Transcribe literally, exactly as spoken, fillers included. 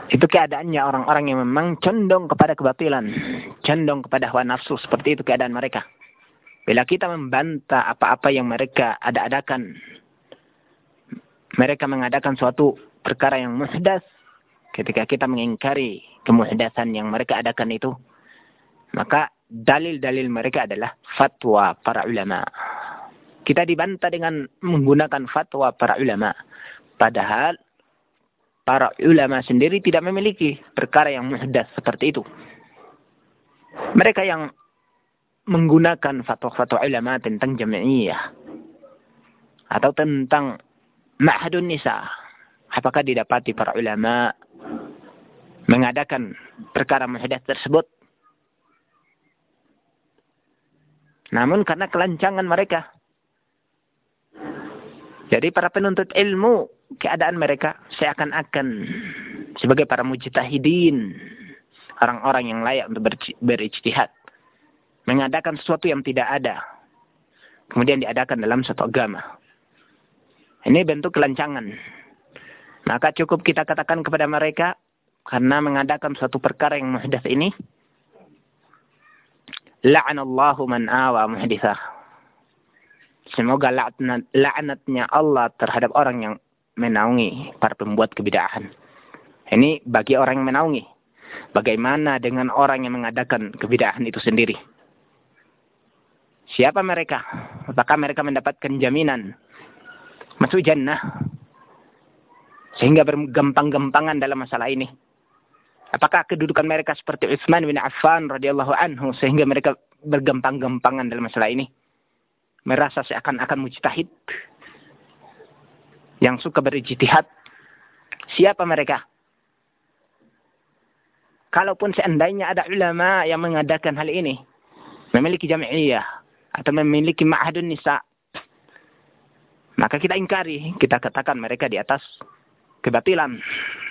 Itu keadaannya orang-orang yang memang condong kepada kebatilan, condong kepada hawa nafsu, seperti itu keadaan mereka. Bila kita membantah apa-apa yang mereka ada-adakan, mereka mengadakan suatu perkara yang muhdas, ketika kita mengingkari kemuhdasan yang mereka adakan itu, maka dalil-dalil mereka adalah fatwa para ulama. Kita dibantah dengan menggunakan fatwa para ulama. Padahal para ulama sendiri tidak memiliki perkara yang muhdas seperti itu. Mereka yang menggunakan fatwa-fatwa ulama tentang jami'iyah atau tentang ma'hadun nisa, apakah didapati para ulama mengadakan perkara muhdas tersebut? Namun karena kelancangan mereka, jadi para penuntut ilmu, keadaan mereka seakan-akan sebagai para mujtahidin, orang-orang yang layak untuk berijtihad, mengadakan sesuatu yang tidak ada, kemudian diadakan dalam suatu agama. Ini bentuk kelancangan. Maka cukup kita katakan kepada mereka, karena mengadakan suatu perkara yang muhdas ini, la'anallahu man awa muhditsah. Semoga laknat, laknatnya Allah terhadap orang yang menaungi para pembuat kebid'ahan. Ini bagi orang yang menaungi. Bagaimana dengan orang yang mengadakan kebid'ahan itu sendiri? Siapa mereka? Apakah mereka mendapatkan jaminan masuk jannah sehingga bergempang-gempangan dalam masalah ini? Apakah kedudukan mereka seperti Utsman bin Affan radhiyallahu anhu sehingga mereka bergempang-gempangan dalam masalah ini? Merasa seakan-akan mujtahid yang suka berijtihad. Siapa mereka? Kalaupun seandainya ada ulama yang mengadakan hal ini, memiliki jami'iyah atau memiliki ma'hadun nisa, maka kita ingkari, kita katakan mereka di atas kebatilan.